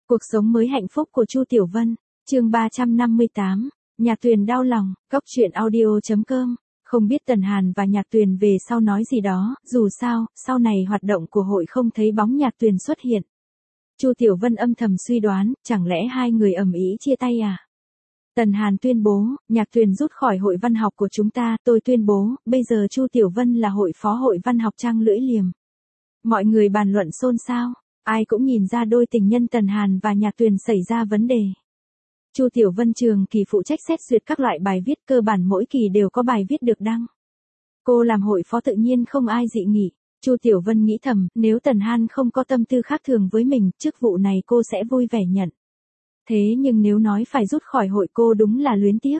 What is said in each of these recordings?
Cuộc sống mới hạnh phúc của Chu Tiểu Vân, chương 358, Nhạc Tuyền đau lòng, Cóc truyện audio.com. Không biết Tần Hàn và Nhạc Tuyền về sau nói gì đó, dù sao, sau này hoạt động của hội không thấy bóng Nhạc Tuyền xuất hiện. Chu Tiểu Vân âm thầm suy đoán, chẳng lẽ hai người ầm ĩ chia tay à? Tần Hàn tuyên bố, Nhạc Tuyền rút khỏi hội văn học của chúng ta, tôi tuyên bố, bây giờ Chu Tiểu Vân là hội phó hội văn học trang lưỡi liềm. Mọi người bàn luận xôn xao, ai cũng nhìn ra đôi tình nhân Tần Hàn và Nhạc Tuyền xảy ra vấn đề. Chu Tiểu Vân trường kỳ phụ trách xét duyệt các loại bài viết, cơ bản mỗi kỳ đều có bài viết được đăng. Cô làm hội phó tự nhiên không ai dị nghị. Chu Tiểu Vân nghĩ thầm, nếu Tần Hàn không có tâm tư khác thường với mình, chức vụ này cô sẽ vui vẻ nhận. Thế nhưng nếu nói phải rút khỏi hội cô đúng là luyến tiếc.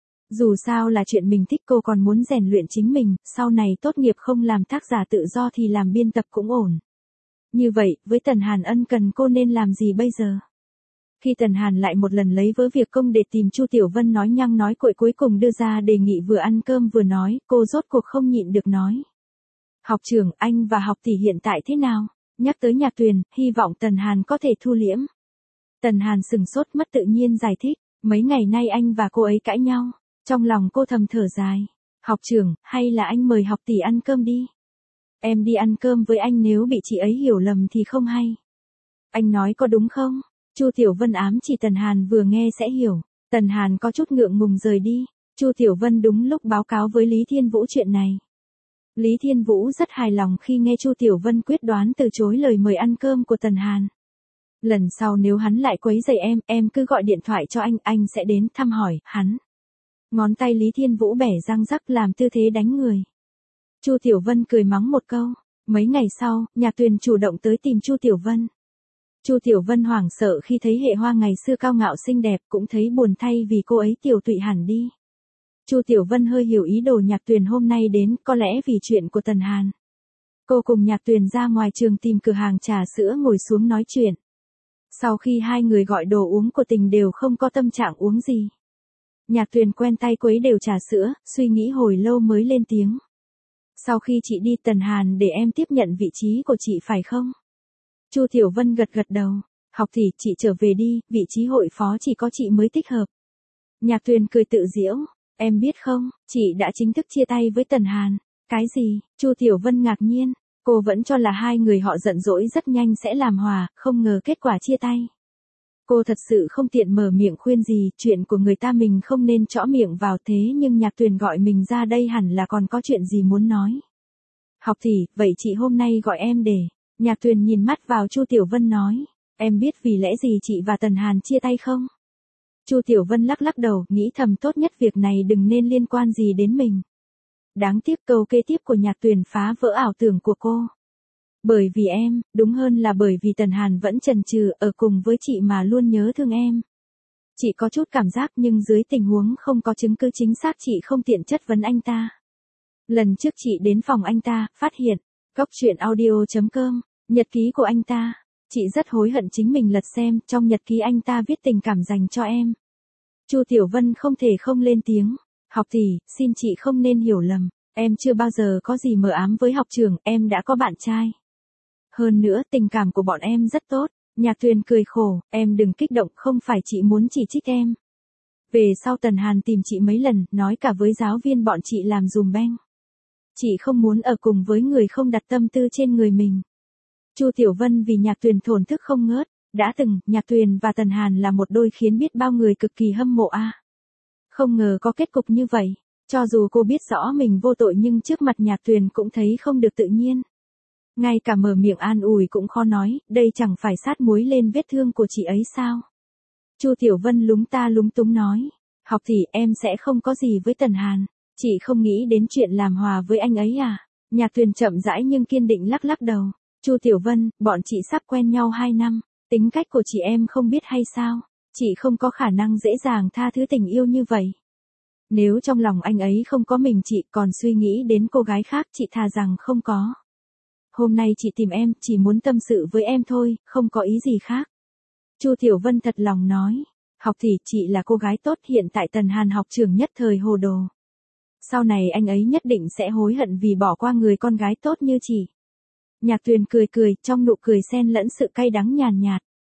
Dù sao là chuyện mình thích, cô còn muốn rèn luyện chính mình, sau này tốt nghiệp không làm tác giả tự do thì làm biên tập cũng ổn. Như vậy, với Tần Hàn ân cần cô nên làm gì bây giờ? Khi Tần Hàn lại một lần lấy vớ việc công để tìm Chu Tiểu Vân nói nhăng nói cuội, cuối cùng đưa ra đề nghị vừa ăn cơm vừa nói, cô rốt cuộc không nhịn được nói. Học trưởng, anh và học tỷ hiện tại thế nào? Nhắc tới Nhạc Tuyền, hy vọng Tần Hàn có thể thu liễm. Tần Hàn sừng sốt mất tự nhiên giải thích, mấy ngày nay anh và cô ấy cãi nhau. Trong lòng cô thầm thở dài. Học trưởng, hay là anh mời học tỷ ăn cơm đi? Em đi ăn cơm với anh, nếu bị chị ấy hiểu lầm thì không hay. Anh nói có đúng không? Chu Tiểu Vân ám chỉ Tần Hàn vừa nghe sẽ hiểu. Tần Hàn có chút ngượng ngùng rời đi. Chu Tiểu Vân đúng lúc báo cáo với Lý Thiên Vũ chuyện này. Lý Thiên Vũ rất hài lòng khi nghe Chu Tiểu Vân quyết đoán từ chối lời mời ăn cơm của Tần Hàn. Lần sau nếu hắn lại quấy rầy em cứ gọi điện thoại cho anh sẽ đến thăm hỏi hắn. Ngón tay Lý Thiên Vũ bẻ răng rắc làm tư thế đánh người. Chu Tiểu Vân cười mắng một câu. Mấy ngày sau, Nhạc Tuyền chủ động tới tìm Chu Tiểu Vân. Chu Tiểu Vân hoảng sợ khi thấy Hệ Hoa ngày xưa cao ngạo xinh đẹp, cũng thấy buồn thay vì cô ấy tiểu tụy hẳn đi. Chu Tiểu Vân hơi hiểu ý đồ Nhạc Tuyền hôm nay đến, có lẽ vì chuyện của Tần Hàn. Cô cùng Nhạc Tuyền ra ngoài trường tìm cửa hàng trà sữa ngồi xuống nói chuyện. Sau khi hai người gọi đồ uống của tình đều không có tâm trạng uống gì. Nhạc Tuyền quen tay quấy đều trà sữa, suy nghĩ hồi lâu mới lên tiếng. Sau khi chị đi Tần Hàn để em tiếp nhận vị trí của chị phải không? Chu Tiểu Vân gật gật đầu. Học thì chị trở về đi, vị trí hội phó chỉ có chị mới thích hợp. Nhạc Tuyền cười tự giễu. Em biết không, chị đã chính thức chia tay với Tần Hàn. Cái gì? Chu Tiểu Vân ngạc nhiên. Cô vẫn cho là hai người họ giận dỗi rất nhanh sẽ làm hòa, không ngờ kết quả chia tay. Cô thật sự không tiện mở miệng khuyên gì, chuyện của người ta mình không nên chõ miệng vào, thế nhưng Nhạc Tuyền gọi mình ra đây hẳn là còn có chuyện gì muốn nói. Học thì, vậy chị hôm nay gọi em để. Nhạc Tuyền nhìn mắt vào Chu Tiểu Vân nói, em biết vì lẽ gì chị và Tần Hàn chia tay không? Chu Tiểu Vân lắc lắc đầu, nghĩ thầm tốt nhất việc này đừng nên liên quan gì đến mình. Đáng tiếc câu kế tiếp của Nhạc Tuyền phá vỡ ảo tưởng của cô. Bởi vì em, đúng hơn là bởi vì Tần Hàn vẫn chần chừ ở cùng với chị mà luôn nhớ thương em. Chị có chút cảm giác nhưng dưới tình huống không có chứng cứ chính xác chị không tiện chất vấn anh ta. Lần trước chị đến phòng anh ta, phát hiện, Cóc truyện audio.com, nhật ký của anh ta. Chị rất hối hận chính mình lật xem, trong nhật ký anh ta viết tình cảm dành cho em. Chu Tiểu Vân không thể không lên tiếng. Học tỷ, xin chị không nên hiểu lầm. Em chưa bao giờ có gì mờ ám với học trưởng, em đã có bạn trai. Hơn nữa, tình cảm của bọn em rất tốt. Nhạc Tuyền cười khổ, em đừng kích động, không phải chị muốn chỉ trích em. Về sau Tần Hàn tìm chị mấy lần, nói cả với giáo viên bọn chị làm dùm beng. Chị không muốn ở cùng với người không đặt tâm tư trên người mình. Chu Tiểu Vân vì Nhạc Tuyền thổn thức không ngớt. Đã từng, Nhạc Tuyền và Tần Hàn là một đôi khiến biết bao người cực kỳ hâm mộ a. Không ngờ có kết cục như vậy. Cho dù cô biết rõ mình vô tội nhưng trước mặt Nhạc Tuyền cũng thấy không được tự nhiên. Ngay cả mở miệng an ủi cũng khó nói, đây chẳng phải sát muối lên vết thương của chị ấy sao? Chu Tiểu Vân lúng ta lúng túng nói, học thì em sẽ không có gì với Tần Hàn, chị không nghĩ đến chuyện làm hòa với anh ấy à? Nhạc Tuyền chậm rãi nhưng kiên định lắc lắc đầu. Chu Tiểu Vân, bọn chị sắp quen nhau 2 năm, tính cách của chị em không biết hay sao? Chị không có khả năng dễ dàng tha thứ tình yêu như vậy. Nếu trong lòng anh ấy không có mình chị còn suy nghĩ đến cô gái khác, chị thà rằng không có. Hôm nay chị tìm em, chỉ muốn tâm sự với em thôi, không có ý gì khác. Chu Tiểu Vân thật lòng nói. Học thì chị là cô gái tốt, hiện tại Tần Hàn học trưởng nhất thời hồ đồ. Sau này anh ấy nhất định sẽ hối hận vì bỏ qua người con gái tốt như chị. Nhạc Tuyền cười cười, trong nụ cười xen lẫn sự cay đắng nhàn nhạt.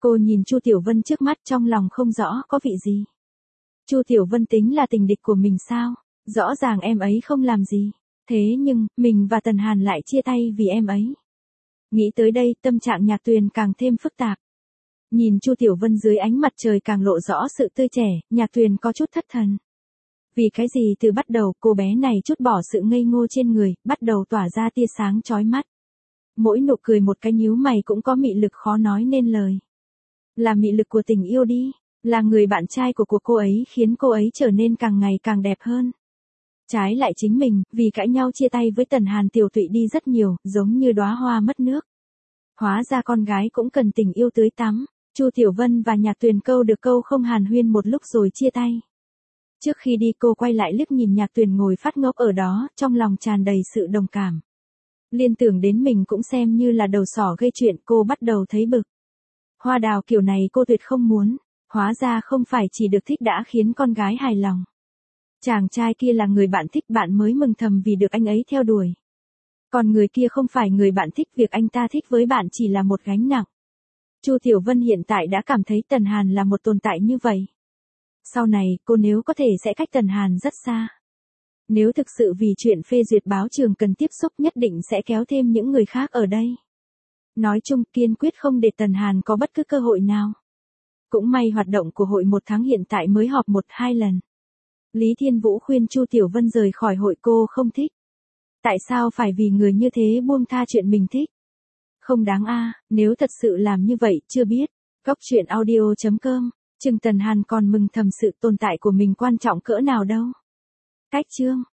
Cô nhìn Chu Tiểu Vân trước mắt trong lòng không rõ có vị gì. Chu Tiểu Vân tính là tình địch của mình sao? Rõ ràng em ấy không làm gì. Thế nhưng, mình và Tần Hàn lại chia tay vì em ấy. Nghĩ tới đây, tâm trạng Nhạc Tuyền càng thêm phức tạp. Nhìn Chu Tiểu Vân dưới ánh mặt trời càng lộ rõ sự tươi trẻ, Nhạc Tuyền có chút thất thần. Vì cái gì từ bắt đầu cô bé này trút bỏ sự ngây ngô trên người, bắt đầu tỏa ra tia sáng chói mắt. Mỗi nụ cười một cái nhíu mày cũng có mị lực khó nói nên lời. Là mị lực của tình yêu đi, là người bạn trai của cô ấy khiến cô ấy trở nên càng ngày càng đẹp hơn. Trái lại chính mình, vì cãi nhau chia tay với Tần Hàn tiểu tụy đi rất nhiều, giống như đóa hoa mất nước. Hóa ra con gái cũng cần tình yêu tưới tắm. Chu Tiểu Vân và Nhạc Tuyền câu được câu không hàn huyên một lúc rồi chia tay. Trước khi đi cô quay lại liếc nhìn Nhạc Tuyền ngồi phát ngốc ở đó, trong lòng tràn đầy sự đồng cảm. Liên tưởng đến mình cũng xem như là đầu sỏ gây chuyện, cô bắt đầu thấy bực. Hoa đào kiểu này cô tuyệt không muốn, hóa ra không phải chỉ được thích đã khiến con gái hài lòng. Chàng trai kia là người bạn thích, bạn mới mừng thầm vì được anh ấy theo đuổi. Còn người kia không phải người bạn thích, việc anh ta thích với bạn chỉ là một gánh nặng. Chu Tiểu Vân hiện tại đã cảm thấy Tần Hàn là một tồn tại như vậy. Sau này, cô nếu có thể sẽ cách Tần Hàn rất xa. Nếu thực sự vì chuyện phê duyệt báo trường cần tiếp xúc nhất định sẽ kéo thêm những người khác ở đây. Nói chung kiên quyết không để Tần Hàn có bất cứ cơ hội nào. Cũng may hoạt động của hội 1 tháng hiện tại mới họp 1-2 lần. Lý Thiên Vũ khuyên Chu Tiểu Vân rời khỏi hội, cô không thích. Tại sao phải vì người như thế buông tha chuyện mình thích? Không đáng a, nếu thật sự làm như vậy chưa biết. Góc truyện audio.com, chừng Tần Hàn còn mừng thầm sự tồn tại của mình quan trọng cỡ nào đâu. Cách chương